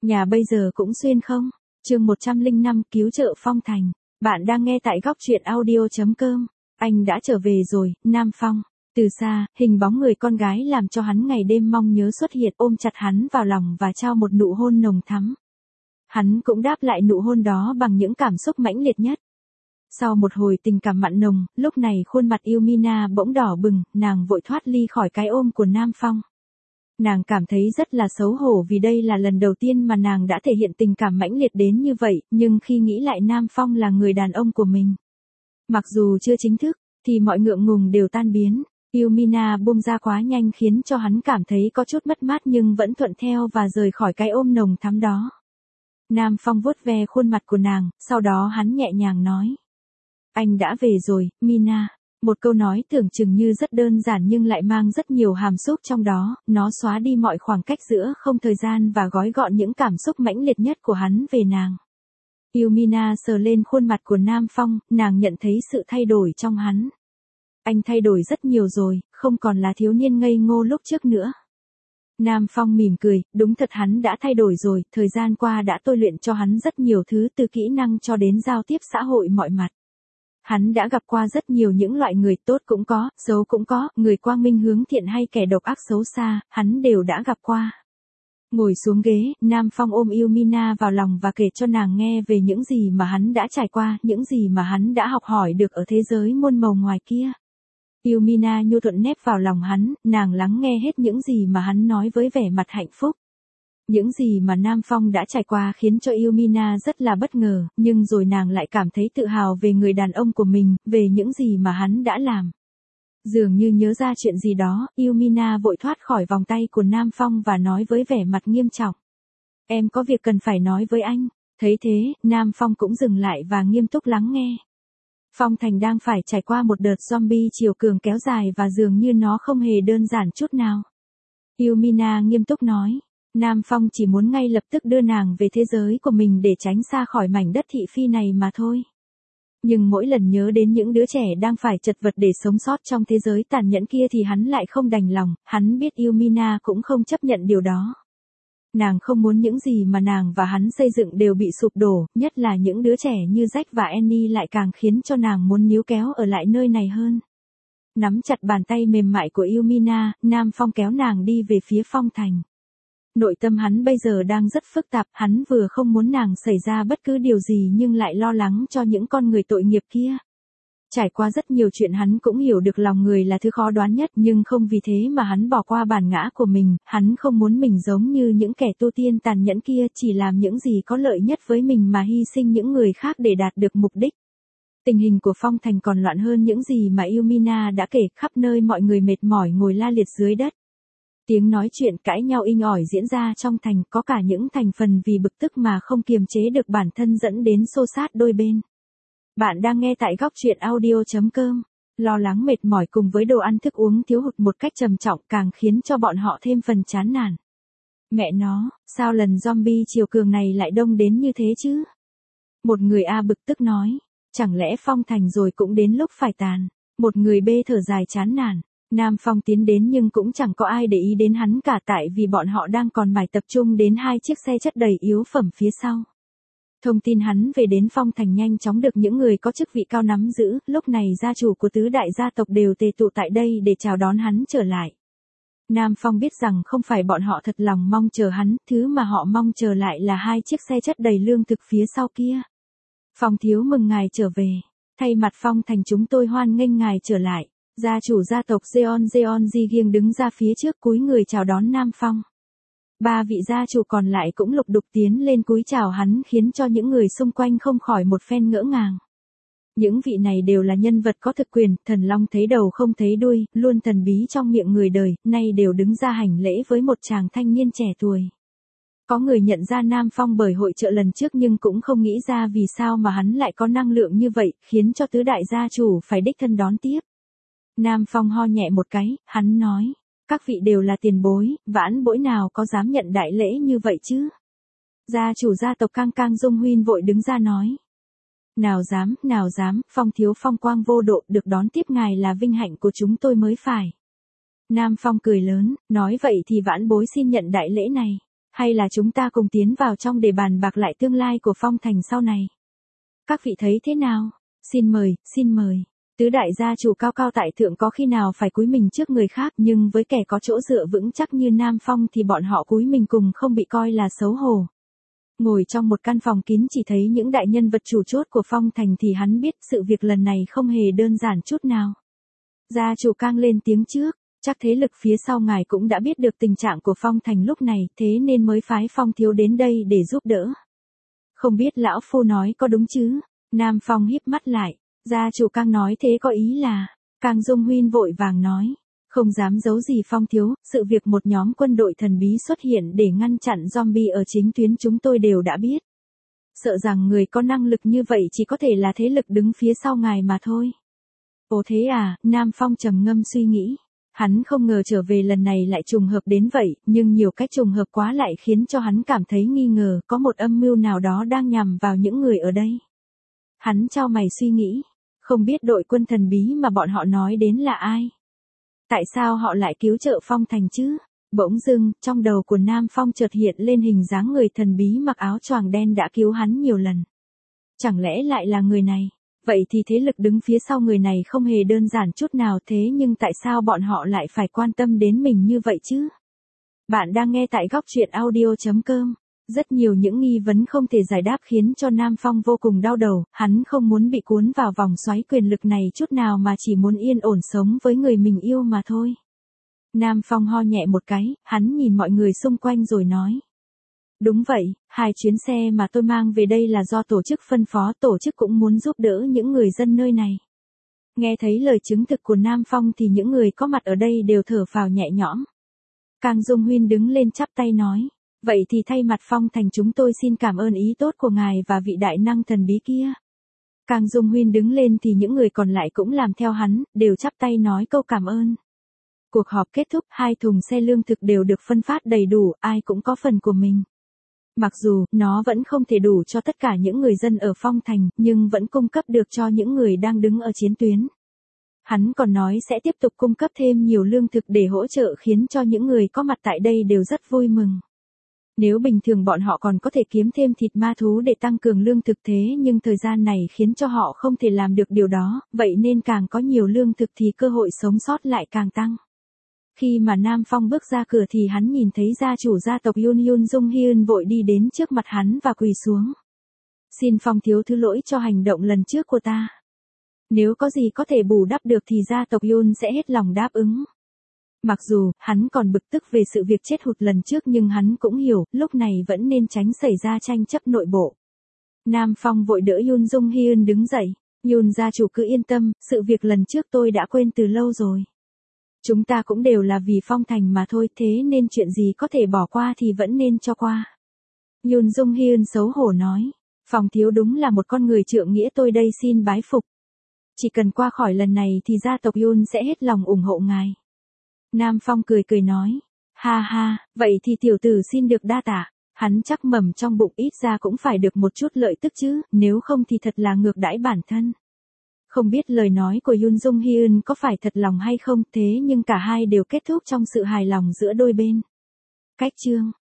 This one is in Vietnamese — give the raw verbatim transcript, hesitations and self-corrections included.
Nhà bây giờ cũng xuyên không? Chương một trăm lẻ năm cứu trợ Phong Thành. Bạn đang nghe tại góc truyện audio chấm com. Anh đã trở về rồi, Nam Phong. Từ xa, hình bóng người con gái làm cho hắn ngày đêm mong nhớ xuất hiện, ôm chặt hắn vào lòng và trao một nụ hôn nồng thắm. Hắn cũng đáp lại nụ hôn đó bằng những cảm xúc mãnh liệt nhất. Sau một hồi tình cảm mặn nồng, lúc này khuôn mặt Yumina bỗng đỏ bừng, nàng vội thoát ly khỏi cái ôm của Nam Phong. Nàng cảm thấy rất là xấu hổ vì đây là lần đầu tiên mà nàng đã thể hiện tình cảm mãnh liệt đến như vậy, nhưng khi nghĩ lại Nam Phong là người đàn ông của mình. Mặc dù chưa chính thức, thì mọi ngượng ngùng đều tan biến. Yumina buông ra quá nhanh khiến cho hắn cảm thấy có chút mất mát nhưng vẫn thuận theo và rời khỏi cái ôm nồng thắm đó. Nam Phong vuốt ve khuôn mặt của nàng, sau đó hắn nhẹ nhàng nói. Anh đã về rồi, Mina. Một câu nói tưởng chừng như rất đơn giản nhưng lại mang rất nhiều hàm xúc trong đó, nó xóa đi mọi khoảng cách giữa không thời gian và gói gọn những cảm xúc mãnh liệt nhất của hắn về nàng. Yumina sờ lên khuôn mặt của Nam Phong, nàng nhận thấy sự thay đổi trong hắn. Anh thay đổi rất nhiều rồi, không còn là thiếu niên ngây ngô lúc trước nữa. Nam Phong mỉm cười, đúng thật hắn đã thay đổi rồi, thời gian qua đã tôi luyện cho hắn rất nhiều thứ từ kỹ năng cho đến giao tiếp xã hội mọi mặt. Hắn đã gặp qua rất nhiều những loại người tốt cũng có, xấu cũng có, người quang minh hướng thiện hay kẻ độc ác xấu xa, hắn đều đã gặp qua. Ngồi xuống ghế, Nam Phong ôm Yumina vào lòng và kể cho nàng nghe về những gì mà hắn đã trải qua, những gì mà hắn đã học hỏi được ở thế giới muôn màu ngoài kia. Yumina nhu thuận nép vào lòng hắn, nàng lắng nghe hết những gì mà hắn nói với vẻ mặt hạnh phúc. Những gì mà Nam Phong đã trải qua khiến cho Yumina rất là bất ngờ, nhưng rồi nàng lại cảm thấy tự hào về người đàn ông của mình, về những gì mà hắn đã làm. Dường như nhớ ra chuyện gì đó, Yumina vội thoát khỏi vòng tay của Nam Phong và nói với vẻ mặt nghiêm trọng. Em có việc cần phải nói với anh. Thấy thế, Nam Phong cũng dừng lại và nghiêm túc lắng nghe. Phong Thành đang phải trải qua một đợt zombie chiều cường kéo dài và dường như nó không hề đơn giản chút nào. Yumina nghiêm túc nói. Nam Phong chỉ muốn ngay lập tức đưa nàng về thế giới của mình để tránh xa khỏi mảnh đất thị phi này mà thôi. Nhưng mỗi lần nhớ đến những đứa trẻ đang phải chật vật để sống sót trong thế giới tàn nhẫn kia thì hắn lại không đành lòng, hắn biết Yumina cũng không chấp nhận điều đó. Nàng không muốn những gì mà nàng và hắn xây dựng đều bị sụp đổ, nhất là những đứa trẻ như Jack và Annie lại càng khiến cho nàng muốn níu kéo ở lại nơi này hơn. Nắm chặt bàn tay mềm mại của Yumina, Nam Phong kéo nàng đi về phía Phong Thành. Nội tâm hắn bây giờ đang rất phức tạp, hắn vừa không muốn nàng xảy ra bất cứ điều gì nhưng lại lo lắng cho những con người tội nghiệp kia. Trải qua rất nhiều chuyện hắn cũng hiểu được lòng người là thứ khó đoán nhất nhưng không vì thế mà hắn bỏ qua bản ngã của mình, hắn không muốn mình giống như những kẻ tu tiên tàn nhẫn kia chỉ làm những gì có lợi nhất với mình mà hy sinh những người khác để đạt được mục đích. Tình hình của Phong Thành còn loạn hơn những gì mà Yumina đã kể, khắp nơi mọi người mệt mỏi ngồi la liệt dưới đất. Tiếng nói chuyện cãi nhau inh ỏi diễn ra trong thành, có cả những thành phần vì bực tức mà không kiềm chế được bản thân dẫn đến xô xát đôi bên. Bạn đang nghe tại góc truyện audio chấm com. Lo lắng mệt mỏi cùng với đồ ăn thức uống thiếu hụt một cách trầm trọng càng khiến cho bọn họ thêm phần chán nản. Mẹ nó, sao lần zombie chiều cường này lại đông đến như thế chứ? Một người A bực tức nói, chẳng lẽ Phong Thành rồi cũng đến lúc phải tàn. Một người B thở dài chán nản. Nam Phong tiến đến nhưng cũng chẳng có ai để ý đến hắn cả tại vì bọn họ đang còn mải tập trung đến hai chiếc xe chất đầy yếu phẩm phía sau. Thông tin hắn về đến Phong Thành nhanh chóng được những người có chức vị cao nắm giữ, lúc này gia chủ của tứ đại gia tộc đều tề tụ tại đây để chào đón hắn trở lại. Nam Phong biết rằng không phải bọn họ thật lòng mong chờ hắn, thứ mà họ mong chờ lại là hai chiếc xe chất đầy lương thực phía sau kia. Phong thiếu mừng ngài trở về. Thay mặt Phong Thành chúng tôi hoan nghênh ngài trở lại. Gia chủ gia tộc Jeon Jeon Ji Giang đứng ra phía trước cúi người chào đón Nam Phong. Ba vị gia chủ còn lại cũng lục đục tiến lên cúi chào hắn khiến cho những người xung quanh không khỏi một phen ngỡ ngàng. Những vị này đều là nhân vật có thực quyền, thần long thấy đầu không thấy đuôi, luôn thần bí trong miệng người đời, nay đều đứng ra hành lễ với một chàng thanh niên trẻ tuổi. Có người nhận ra Nam Phong bởi hội chợ lần trước nhưng cũng không nghĩ ra vì sao mà hắn lại có năng lượng như vậy, khiến cho tứ đại gia chủ phải đích thân đón tiếp. Nam Phong ho nhẹ một cái, hắn nói, các vị đều là tiền bối, vãn bối nào có dám nhận đại lễ như vậy chứ? Gia chủ gia tộc Cang Cang Dung Huyên vội đứng ra nói. Nào dám, nào dám, Phong thiếu phong quang vô độ, được đón tiếp ngài là vinh hạnh của chúng tôi mới phải. Nam Phong cười lớn, nói vậy thì vãn bối xin nhận đại lễ này. Hay là chúng ta cùng tiến vào trong để bàn bạc lại tương lai của Phong Thành sau này? Các vị thấy thế nào? Xin mời, xin mời. Tứ đại gia chủ cao cao tại thượng có khi nào phải cúi mình trước người khác, nhưng với kẻ có chỗ dựa vững chắc như Nam Phong thì bọn họ cúi mình cùng không bị coi là xấu hổ. Ngồi trong một căn phòng kín chỉ thấy những đại nhân vật chủ chốt của Phong Thành thì hắn biết sự việc lần này không hề đơn giản chút nào. Gia chủ Cang lên tiếng trước, chắc thế lực phía sau ngài cũng đã biết được tình trạng của Phong Thành lúc này, thế nên mới phái Phong thiếu đến đây để giúp đỡ. Không biết lão phu nói có đúng chứ? Nam Phong híp mắt lại, gia chủ Cang nói thế có ý là, Cang Dung Huyên vội vàng nói, không dám giấu gì Phong thiếu, sự việc một nhóm quân đội thần bí xuất hiện để ngăn chặn zombie ở chính tuyến chúng tôi đều đã biết. Sợ rằng người có năng lực như vậy chỉ có thể là thế lực đứng phía sau ngài mà thôi. Ồ thế à, Nam Phong trầm ngâm suy nghĩ. Hắn không ngờ trở về lần này lại trùng hợp đến vậy, nhưng nhiều cách trùng hợp quá lại khiến cho hắn cảm thấy nghi ngờ có một âm mưu nào đó đang nhằm vào những người ở đây. Hắn chau mày suy nghĩ, không biết đội quân thần bí mà bọn họ nói đến là ai? Tại sao họ lại cứu trợ Phong Thành chứ? Bỗng dưng, trong đầu của Nam Phong chợt hiện lên hình dáng người thần bí mặc áo choàng đen đã cứu hắn nhiều lần. Chẳng lẽ lại là người này? Vậy thì thế lực đứng phía sau người này không hề đơn giản chút nào, thế nhưng tại sao bọn họ lại phải quan tâm đến mình như vậy chứ? Bạn đang nghe tại góc truyện audio chấm com. Rất nhiều những nghi vấn không thể giải đáp khiến cho Nam Phong vô cùng đau đầu, hắn không muốn bị cuốn vào vòng xoáy quyền lực này chút nào mà chỉ muốn yên ổn sống với người mình yêu mà thôi. Nam Phong ho nhẹ một cái, hắn nhìn mọi người xung quanh rồi nói. Đúng vậy, hai chuyến xe mà tôi mang về đây là do tổ chức phân phó, tổ chức cũng muốn giúp đỡ những người dân nơi này. Nghe thấy lời chứng thực của Nam Phong thì những người có mặt ở đây đều thở phào nhẹ nhõm. Cang Dung Huyên đứng lên chắp tay nói, vậy thì thay mặt Phong Thành chúng tôi xin cảm ơn ý tốt của ngài và vị đại năng thần bí kia. Cang Dung Huyên đứng lên thì những người còn lại cũng làm theo hắn, đều chắp tay nói câu cảm ơn. Cuộc họp kết thúc, hai thùng xe lương thực đều được phân phát đầy đủ, ai cũng có phần của mình. Mặc dù, nó vẫn không thể đủ cho tất cả những người dân ở Phong Thành, nhưng vẫn cung cấp được cho những người đang đứng ở chiến tuyến. Hắn còn nói sẽ tiếp tục cung cấp thêm nhiều lương thực để hỗ trợ khiến cho những người có mặt tại đây đều rất vui mừng. Nếu bình thường bọn họ còn có thể kiếm thêm thịt ma thú để tăng cường lương thực thế nhưng thời gian này khiến cho họ không thể làm được điều đó, vậy nên càng có nhiều lương thực thì cơ hội sống sót lại càng tăng. Khi mà Nam Phong bước ra cửa thì hắn nhìn thấy gia chủ gia tộc Yun Yun Dung Hyun vội đi đến trước mặt hắn và quỳ xuống. Xin Phong thiếu thứ lỗi cho hành động lần trước của ta. Nếu có gì có thể bù đắp được thì gia tộc Yun sẽ hết lòng đáp ứng. Mặc dù, hắn còn bực tức về sự việc chết hụt lần trước nhưng hắn cũng hiểu, lúc này vẫn nên tránh xảy ra tranh chấp nội bộ. Nam Phong vội đỡ Yun Dung Hyun đứng dậy. Yun gia chủ cứ yên tâm, sự việc lần trước tôi đã quên từ lâu rồi. Chúng ta cũng đều là vì Phong Thành mà thôi, thế nên chuyện gì có thể bỏ qua thì vẫn nên cho qua. Yun Dung Hyun xấu hổ nói, Phong thiếu đúng là một con người trượng nghĩa, tôi đây xin bái phục. Chỉ cần qua khỏi lần này thì gia tộc Yun sẽ hết lòng ủng hộ ngài. Nam Phong cười cười nói, ha ha, vậy thì tiểu tử xin được đa tạ. Hắn chắc mầm trong bụng ít ra cũng phải được một chút lợi tức chứ, nếu không thì thật là ngược đãi bản thân. Không biết lời nói của Yun Dung Hyun có phải thật lòng hay không, thế nhưng cả hai đều kết thúc trong sự hài lòng giữa đôi bên. Cách chương